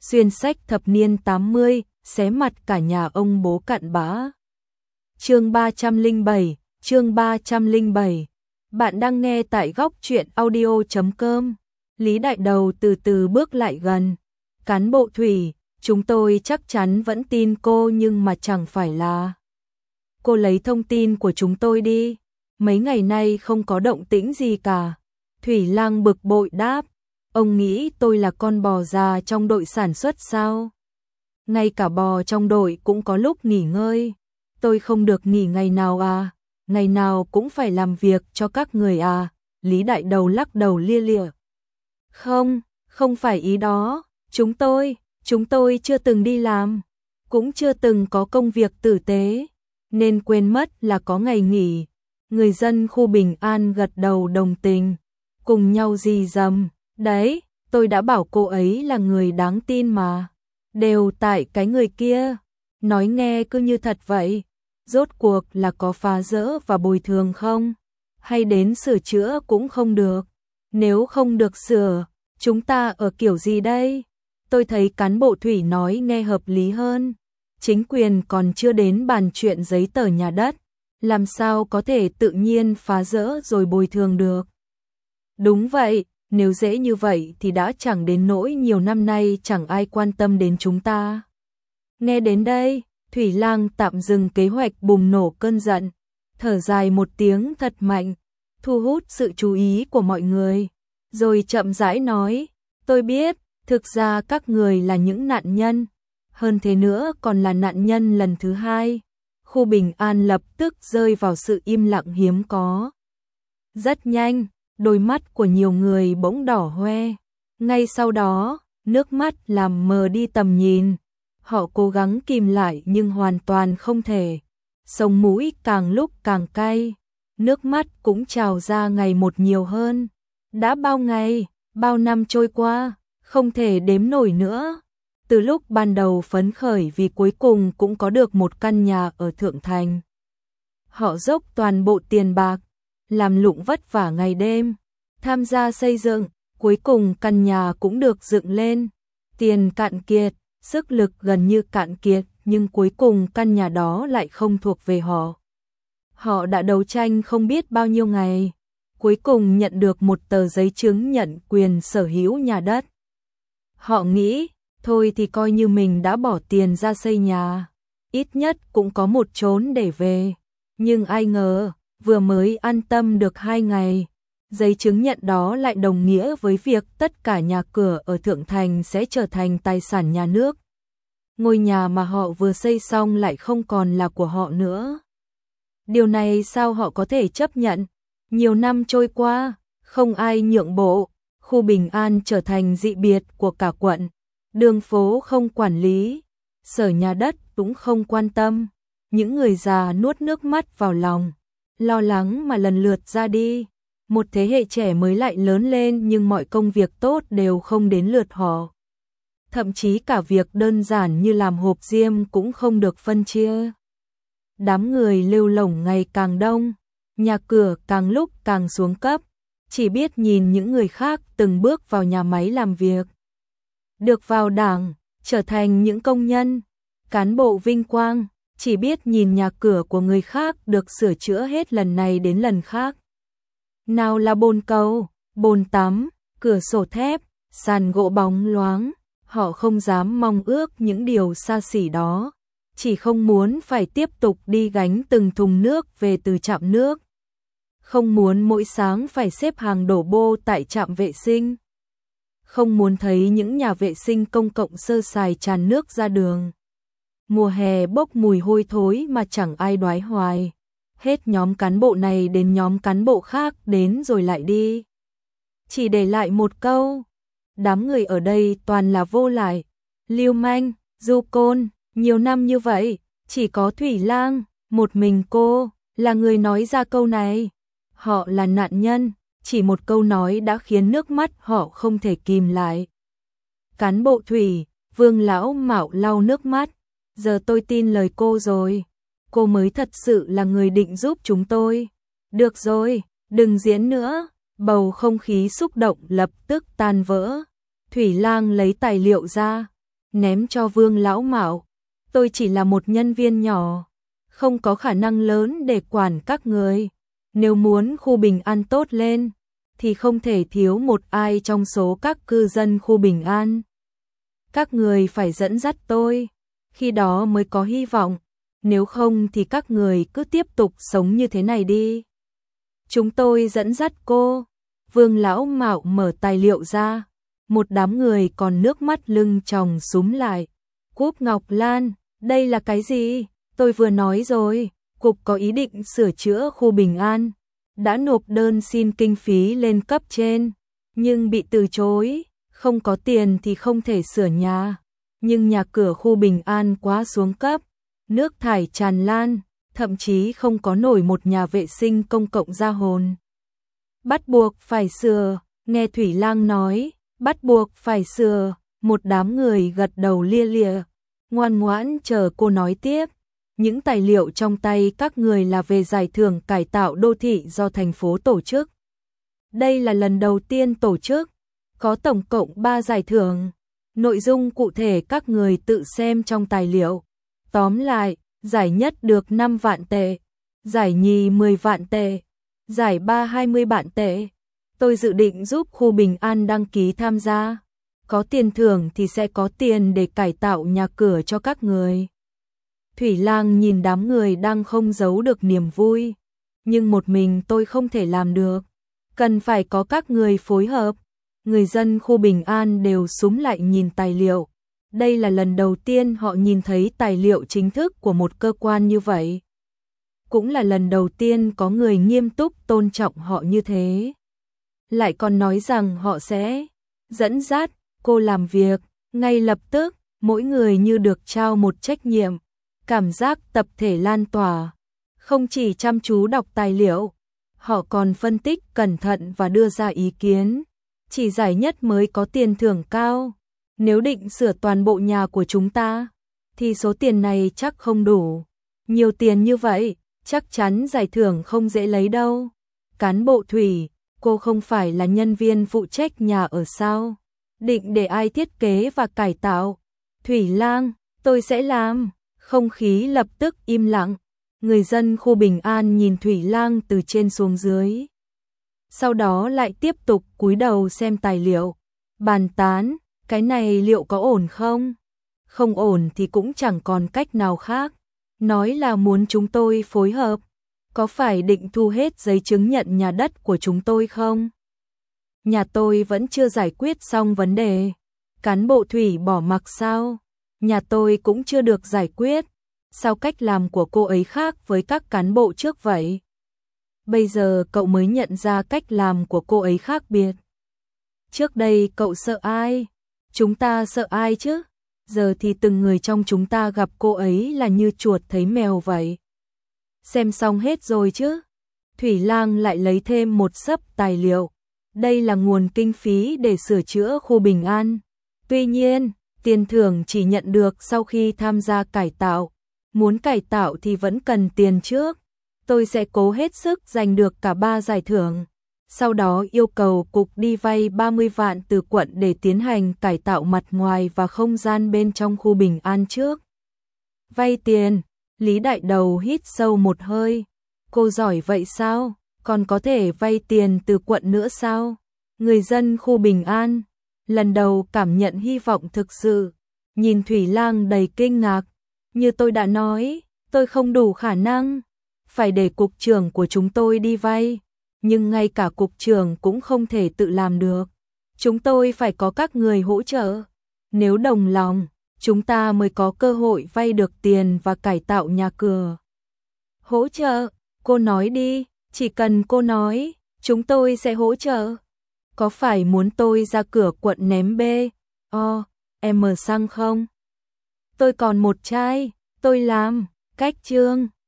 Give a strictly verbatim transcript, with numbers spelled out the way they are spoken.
xuyên sách thập niên tám mươi, xé mặt cả nhà ông bố cặn bã. Chương ba trăm lẻ bảy, chương ba trăm lẻ bảy. Bạn đang nghe tại góc truyện audio chấm com. Lý Đại Đầu từ từ bước lại gần. Cán bộ Thủy, chúng tôi chắc chắn vẫn tin cô nhưng mà chẳng phải là. Cô lấy thông tin của chúng tôi đi. Mấy ngày nay không có động tĩnh gì cả. Thủy Lang bực bội đáp. Ông nghĩ tôi là con bò già trong đội sản xuất sao? Ngay cả bò trong đội cũng có lúc nghỉ ngơi. Tôi không được nghỉ ngày nào à? Ngày nào cũng phải làm việc cho các người à? Lý Đại Đầu lắc đầu lia lịa. Không, không phải ý đó. Chúng tôi, chúng tôi chưa từng đi làm. Cũng chưa từng có công việc tử tế. Nên quên mất là có ngày nghỉ. Người dân khu Bình An gật đầu đồng tình. Cùng nhau rì rầm. Đấy, tôi đã bảo cô ấy là người đáng tin mà. Đều tại cái người kia. Nói nghe cứ như thật vậy. Rốt cuộc là có phá rỡ và bồi thường không? Hay đến sửa chữa cũng không được? Nếu không được sửa, chúng ta ở kiểu gì đây? Tôi thấy cán bộ Thủy nói nghe hợp lý hơn. Chính quyền còn chưa đến bàn chuyện giấy tờ nhà đất. Làm sao có thể tự nhiên phá rỡ rồi bồi thường được? Đúng vậy. Nếu dễ như vậy thì đã chẳng đến nỗi nhiều năm nay chẳng ai quan tâm đến chúng ta. Nghe đến đây, Thủy Lang tạm dừng kế hoạch bùng nổ cơn giận, thở dài một tiếng thật mạnh, thu hút sự chú ý của mọi người, rồi chậm rãi nói, tôi biết, thực ra các người là những nạn nhân, hơn thế nữa còn là nạn nhân lần thứ hai. Khu Bình An lập tức rơi vào sự im lặng hiếm có. Rất nhanh. Đôi mắt của nhiều người bỗng đỏ hoe. Ngay sau đó, nước mắt làm mờ đi tầm nhìn. Họ cố gắng kìm lại nhưng hoàn toàn không thể. Sống mũi càng lúc càng cay. Nước mắt cũng trào ra ngày một nhiều hơn. Đã bao ngày, bao năm trôi qua, không thể đếm nổi nữa. Từ lúc ban đầu phấn khởi vì cuối cùng cũng có được một căn nhà ở Thượng Thành. Họ dốc toàn bộ tiền bạc. Làm lụng vất vả ngày đêm, tham gia xây dựng, cuối cùng căn nhà cũng được dựng lên. Tiền cạn kiệt, sức lực gần như cạn kiệt, nhưng cuối cùng căn nhà đó lại không thuộc về họ. Họ đã đấu tranh không biết bao nhiêu ngày, cuối cùng nhận được một tờ giấy chứng nhận quyền sở hữu nhà đất. Họ nghĩ, thôi thì coi như mình đã bỏ tiền ra xây nhà, ít nhất cũng có một chốn để về. Nhưng ai ngờ, vừa mới an tâm được hai ngày, giấy chứng nhận đó lại đồng nghĩa với việc tất cả nhà cửa ở Thượng Thành sẽ trở thành tài sản nhà nước. Ngôi nhà mà họ vừa xây xong lại không còn là của họ nữa. Điều này sao họ có thể chấp nhận? Nhiều năm trôi qua, không ai nhượng bộ, khu Bình An trở thành dị biệt của cả quận, đường phố không quản lý, sở nhà đất cũng không quan tâm. Những người già nuốt nước mắt vào lòng, lo lắng mà lần lượt ra đi. Một thế hệ trẻ mới lại lớn lên nhưng mọi công việc tốt đều không đến lượt họ. Thậm chí cả việc đơn giản như làm hộp diêm cũng không được phân chia. Đám người lêu lổng ngày càng đông, nhà cửa càng lúc càng xuống cấp, chỉ biết nhìn những người khác từng bước vào nhà máy làm việc. Được vào đảng, trở thành những công nhân, cán bộ vinh quang. Chỉ biết nhìn nhà cửa của người khác được sửa chữa hết lần này đến lần khác. Nào là bồn cầu, bồn tắm, cửa sổ thép, sàn gỗ bóng loáng. Họ không dám mong ước những điều xa xỉ đó. Chỉ không muốn phải tiếp tục đi gánh từng thùng nước về từ trạm nước. Không muốn mỗi sáng phải xếp hàng đổ bô tại trạm vệ sinh. Không muốn thấy những nhà vệ sinh công cộng sơ sài tràn nước ra đường. Mùa hè bốc mùi hôi thối mà chẳng ai đoái hoài. Hết nhóm cán bộ này đến nhóm cán bộ khác đến rồi lại đi. Chỉ để lại một câu. Đám người ở đây toàn là vô lại, lưu manh, du côn. Nhiều năm như vậy, chỉ có Thủy Lang, một mình cô, là người nói ra câu này. Họ là nạn nhân, chỉ một câu nói đã khiến nước mắt họ không thể kìm lại. Cán bộ Thủy, Vương lão Mạo lau nước mắt. Giờ tôi tin lời cô rồi. Cô mới thật sự là người định giúp chúng tôi. Được rồi, đừng diễn nữa. Bầu không khí xúc động lập tức tan vỡ. Thủy Lang lấy tài liệu ra. ném cho Vương lão mạo. Tôi chỉ là một nhân viên nhỏ, không có khả năng lớn để quản các người. Nếu muốn khu Bình An tốt lên, thì không thể thiếu một ai trong số các cư dân khu Bình An. Các người phải dẫn dắt tôi, khi đó mới có hy vọng, nếu không thì các người cứ tiếp tục sống như thế này đi. Chúng tôi dẫn dắt cô. Vương lão mạo mở tài liệu ra, một đám người còn nước mắt lưng tròng súm lại. Cúp Ngọc Lan, đây là cái gì? Tôi vừa nói rồi, cục có ý định sửa chữa khu Bình An, đã nộp đơn xin kinh phí lên cấp trên, nhưng bị từ chối, không có tiền thì không thể sửa nhà, nhưng nhà cửa khu Bình An quá xuống cấp, nước thải tràn lan, thậm chí không có nổi một nhà vệ sinh công cộng ra hồn. Bắt buộc phải sửa, nghe Thủy Lang nói, bắt buộc phải sửa, một đám người gật đầu lia lịa, ngoan ngoãn chờ cô nói tiếp. Những tài liệu trong tay các người là về giải thưởng cải tạo đô thị do thành phố tổ chức. Đây là lần đầu tiên tổ chức, có tổng cộng ba giải thưởng. Nội dung cụ thể các người tự xem trong tài liệu. Tóm lại, giải nhất được năm vạn tệ, giải nhì mười vạn tệ, giải ba hai mươi vạn tệ. Tôi dự định giúp khu Bình An đăng ký tham gia. Có tiền thưởng thì sẽ có tiền để cải tạo nhà cửa cho các người. Thủy Lang nhìn đám người đang không giấu được niềm vui. Nhưng một mình tôi không thể làm được. Cần phải có các người phối hợp. Người dân khu Bình An đều súm lại nhìn tài liệu. Đây là lần đầu tiên họ nhìn thấy tài liệu chính thức của một cơ quan như vậy. Cũng là lần đầu tiên có người nghiêm túc tôn trọng họ như thế. Lại còn nói rằng họ sẽ dẫn dắt cô làm việc. Ngay lập tức, mỗi người như được trao một trách nhiệm. Cảm giác tập thể lan tỏa. Không chỉ chăm chú đọc tài liệu, họ còn phân tích cẩn thận và đưa ra ý kiến. Chỉ giải nhất mới có tiền thưởng cao. Nếu định sửa toàn bộ nhà của chúng ta, thì số tiền này chắc không đủ. Nhiều tiền như vậy, chắc chắn giải thưởng không dễ lấy đâu. Cán bộ Thủy, cô không phải là nhân viên phụ trách nhà ở sao? Định để ai thiết kế và cải tạo? Thủy Lang, tôi sẽ làm. Không khí lập tức im lặng. Người dân khu Bình An nhìn Thủy Lang từ trên xuống dưới. Sau đó lại tiếp tục cúi đầu xem tài liệu. Bàn tán, cái này liệu có ổn không? Không ổn thì cũng chẳng còn cách nào khác. Nói là muốn chúng tôi phối hợp. Có phải định thu hết giấy chứng nhận nhà đất của chúng tôi không? Nhà tôi vẫn chưa giải quyết xong vấn đề. Cán bộ Thủy bỏ mặc sao? Nhà tôi cũng chưa được giải quyết. Sao cách làm của cô ấy khác với các cán bộ trước vậy? Bây giờ cậu mới nhận ra cách làm của cô ấy khác biệt. Trước đây cậu sợ ai? Chúng ta sợ ai chứ? Giờ thì từng người trong chúng ta gặp cô ấy là như chuột thấy mèo vậy. Xem xong hết rồi chứ? Thủy Lang lại lấy thêm một xấp tài liệu. Đây là nguồn kinh phí để sửa chữa khu Bình An. Tuy nhiên, tiền thưởng chỉ nhận được sau khi tham gia cải tạo. Muốn cải tạo thì vẫn cần tiền trước. Tôi sẽ cố hết sức giành được cả ba giải thưởng. Sau đó yêu cầu cục đi vay ba mươi vạn từ quận để tiến hành cải tạo mặt ngoài và không gian bên trong khu Bình An trước. Vay tiền, Lý Đại Đầu hít sâu một hơi. Cô giỏi vậy sao? Còn có thể vay tiền từ quận nữa sao? Người dân khu Bình An lần đầu cảm nhận hy vọng thực sự. Nhìn Thủy Lang đầy kinh ngạc. Như tôi đã nói, tôi không đủ khả năng. Phải để cục trưởng của chúng tôi đi vay. Nhưng ngay cả cục trưởng cũng không thể tự làm được. Chúng tôi phải có các người hỗ trợ. Nếu đồng lòng, chúng ta mới có cơ hội vay được tiền và cải tạo nhà cửa. Hỗ trợ, cô nói đi, chỉ cần cô nói, chúng tôi sẽ hỗ trợ. Có phải muốn tôi ra cửa quận ném bê, o, em xăng không? Tôi còn một chai, tôi làm, cách chương.